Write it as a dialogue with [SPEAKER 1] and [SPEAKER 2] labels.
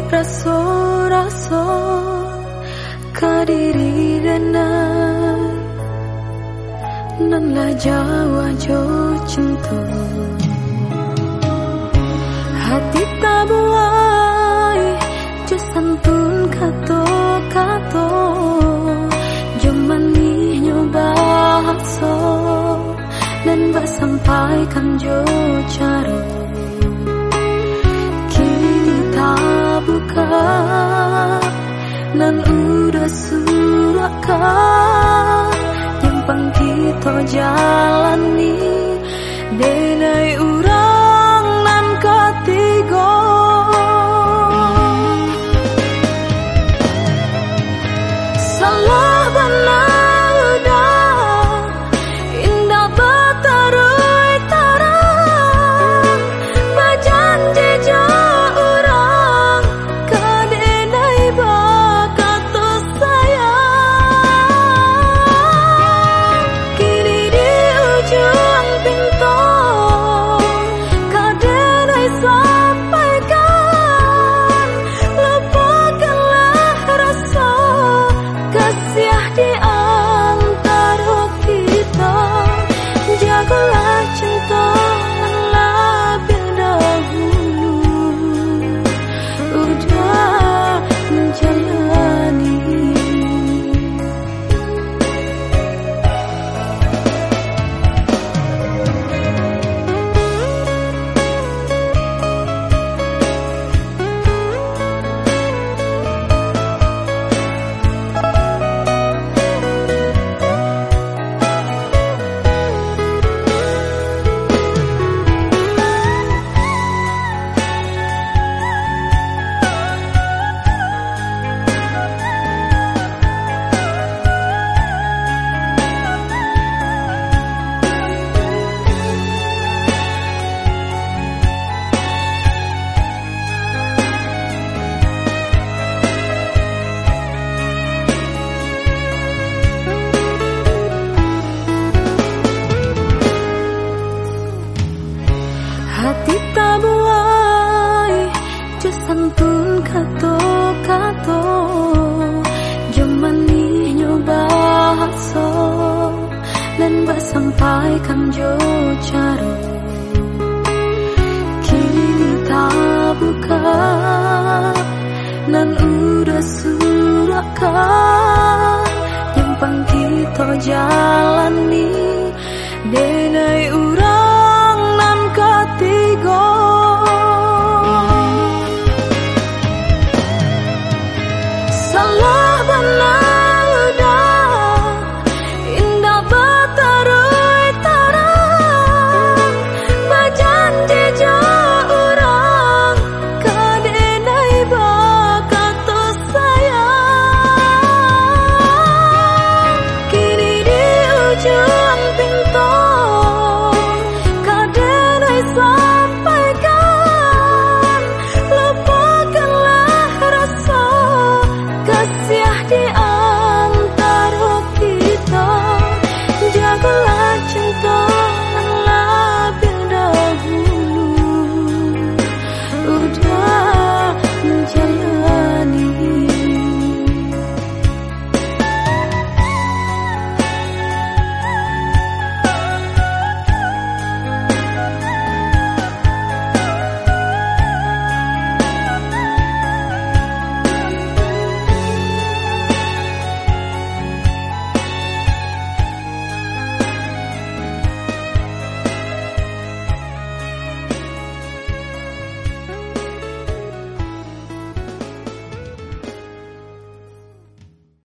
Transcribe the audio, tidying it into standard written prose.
[SPEAKER 1] raso-raso kadiri renai nan la jawa jo cinta hati tabuai jo santun kato jomani nyoba so dan bak sampaikan jo caro kita buka nan udah surakan yang pang kita jalani denai urang nan ketiga salah benar udah indah batarui tarang bajanji jo urang kadenai bakato sayang kini di ujung pintu kadenai sampaikan lupakanlah rasa kasih di antara kita jagalah cinta lebih dahulu udah menjalani hati tabuai jo santun kato jomani nyoba so dan bak sampaikan jo caro kita buka nan udah surakan yang pang kita jalani